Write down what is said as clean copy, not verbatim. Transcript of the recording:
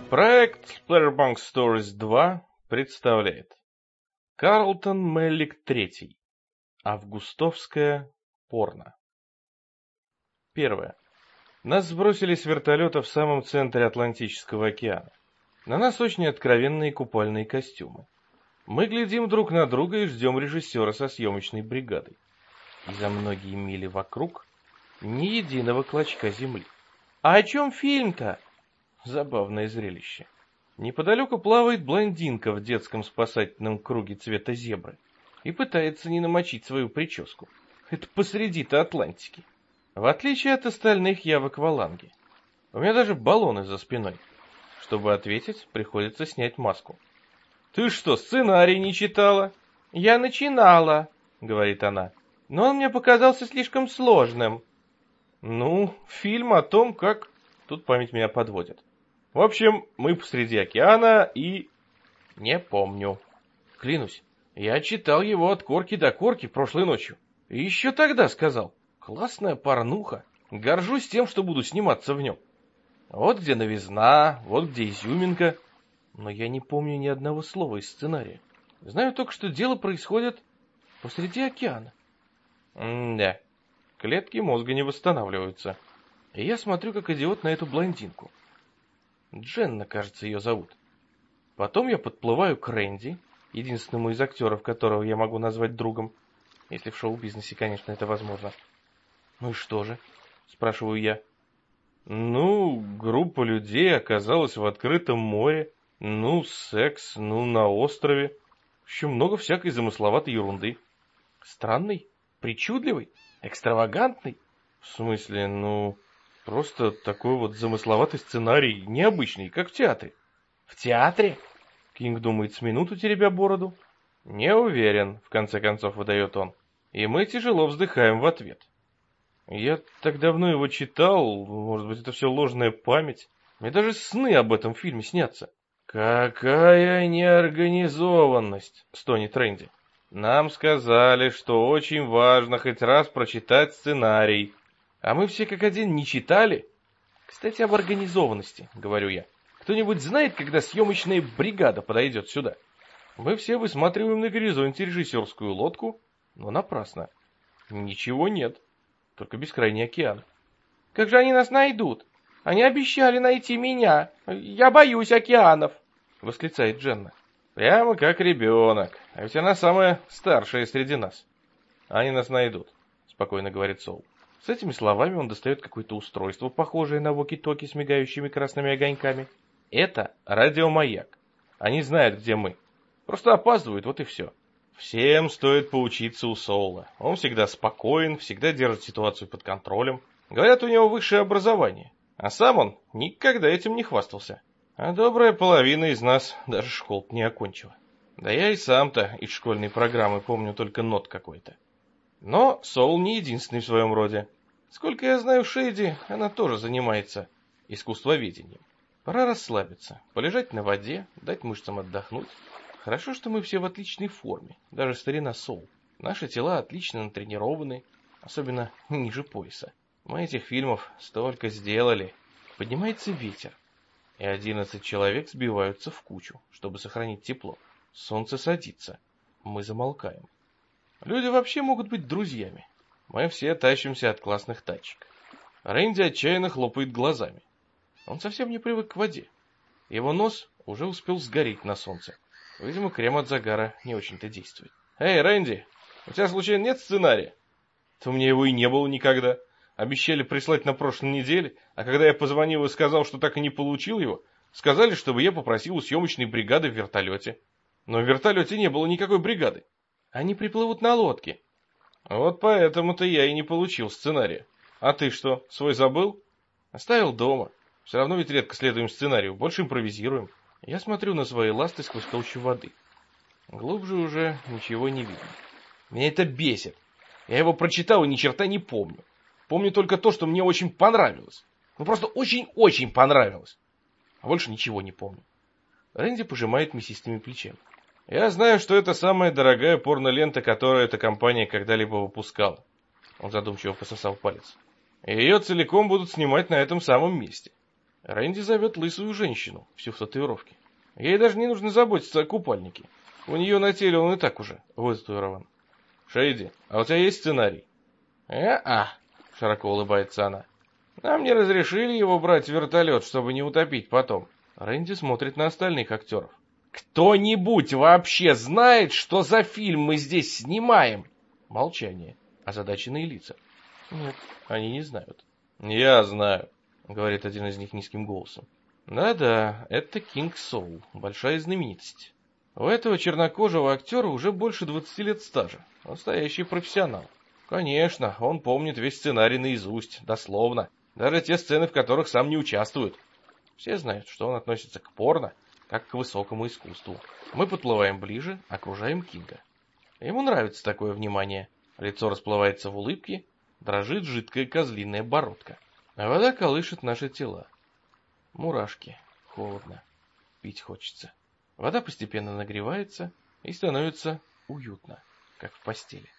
Проект Splatterpunk Stories 2 представляет Карлтон Меллик III. Августовское порно. Первое. Нас сбросили с вертолета в самом центре Атлантического океана. На нас очень откровенные купальные костюмы. Мы глядим друг на друга и ждем режиссера со съемочной бригадой. И за многие мили вокруг ни единого клочка земли. А о чем фильм-то? Забавное зрелище. Неподалеку плавает блондинка в детском спасательном круге цвета зебры и пытается не намочить свою прическу. Это посреди-то Атлантики. В отличие от остальных, я в акваланге. У меня даже баллоны за спиной. Чтобы ответить, приходится снять маску. «Ты что, сценарий не читала?» «Я начинала», — говорит она, — «но он мне показался слишком сложным». «Ну, фильм о том, как...» Тут память меня подводит. В общем, мы посреди океана и... Не помню. Клянусь, я читал его от корки до корки прошлой ночью. И еще тогда сказал. Классная порнуха. Горжусь тем, что буду сниматься в нем. Вот где новизна, вот где изюминка. Но я не помню ни одного слова из сценария. Знаю только, что дело происходит посреди океана. Да, клетки мозга не восстанавливаются. И я смотрю, как идиот, на эту блондинку. Дженна, кажется, ее зовут. Потом я подплываю к Рэнди, единственному из актеров, которого я могу назвать другом, если в шоу-бизнесе, конечно, это возможно. Ну и что же? Спрашиваю я. Ну, группа людей оказалась в открытом море. Ну, секс, ну, на острове. Еще много всякой замысловатой ерунды. Странный? Причудливый? Экстравагантный? В смысле, ну... Просто такой вот замысловатый сценарий, необычный, как в театре. В театре? Кинг думает с минуту, теребя бороду. Не уверен, в конце концов выдает он. И мы тяжело вздыхаем в ответ. Я так давно его читал, может быть, это все ложная память. Мне даже сны об этом фильме снятся. Какая неорганизованность, стонет Рэнди. Нам сказали, что очень важно хоть раз прочитать сценарий. А мы все как один не читали? Кстати, об организованности, говорю я. Кто-нибудь знает, когда съемочная бригада подойдет сюда? Мы все высматриваем на горизонте режиссерскую лодку, но напрасно. Ничего нет, только бескрайний океан. Как же они нас найдут? Они обещали найти меня. Я боюсь океанов, восклицает Дженна. Прямо как ребенок, а ведь она самая старшая среди нас. Они нас найдут, спокойно говорит Соул. С этими словами он достает какое-то устройство, похожее на воки-токи с мигающими красными огоньками. Это радиомаяк. Они знают, где мы. Просто опаздывают, вот и все. Всем стоит поучиться у Соула. Он всегда спокоен, всегда держит ситуацию под контролем. Говорят, у него высшее образование. А сам он никогда этим не хвастался. А добрая половина из нас даже школ не окончила. Да я и сам-то из школьной программы помню только нот какой-то. Но Соул не единственный в своем роде. Сколько я знаю Шейди, она тоже занимается искусствоведением. Пора расслабиться, полежать на воде, дать мышцам отдохнуть. Хорошо, что мы все в отличной форме, даже старина Соул. Наши тела отлично натренированы, особенно ниже пояса. Мы этих фильмов столько сделали. Поднимается ветер, и 11 человек сбиваются в кучу, чтобы сохранить тепло. Солнце садится, мы замолкаем. Люди вообще могут быть друзьями. Мы все тащимся от классных тачек. Рэнди отчаянно хлопает глазами. Он совсем не привык к воде. Его нос уже успел сгореть на солнце. Видимо, крем от загара не очень-то действует. «Эй, Рэнди, у тебя случайно нет сценария?» «То у меня его и не было никогда. Обещали прислать на прошлой неделе, а когда я позвонил и сказал, что так и не получил его, сказали, чтобы я попросил у съемочной бригады в вертолете. Но в вертолете не было никакой бригады. Они приплывут на лодке». «Вот поэтому-то я и не получил сценария. А ты что, свой забыл?» «Оставил дома. Все равно ведь редко следуем сценарию, больше импровизируем». Я смотрю на свои ласты сквозь толщу воды. Глубже уже ничего не видно. Меня это бесит. Я его прочитал и ни черта не помню. Помню только то, что мне очень понравилось. Ну просто очень-очень понравилось. А больше ничего не помню. Рэнди пожимает мясистыми плечами. Я знаю, что это самая дорогая порнолента, которую эта компания когда-либо выпускала. Он задумчиво пососал палец. И ее целиком будут снимать на этом самом месте. Рэнди зовет лысую женщину, всю в татуировке. Ей даже не нужно заботиться о купальнике. У нее на теле он и так уже вытатуирован. Шейди, а у тебя есть сценарий? Широко улыбается она. Нам не разрешили его брать в вертолет, чтобы не утопить потом. Рэнди смотрит на остальных актеров. Кто-нибудь вообще знает, что за фильм мы здесь снимаем? Молчание. Озадаченные лица. Нет, они не знают. Я знаю, говорит один из них низким голосом. Да-да, это Кинг Соул, большая знаменитость. У этого чернокожего актера уже больше 20 лет стажа. Настоящий профессионал. Конечно, он помнит весь сценарий наизусть, дословно. Даже те сцены, в которых сам не участвует. Все знают, что он относится к порно, как к высокому искусству. Мы подплываем ближе, окружаем Кинга. Ему нравится такое внимание. Лицо расплывается в улыбке, дрожит жидкая козлиная бородка. А вода колышет наши тела. Мурашки. Холодно. Пить хочется. Вода постепенно нагревается и становится уютно, как в постели.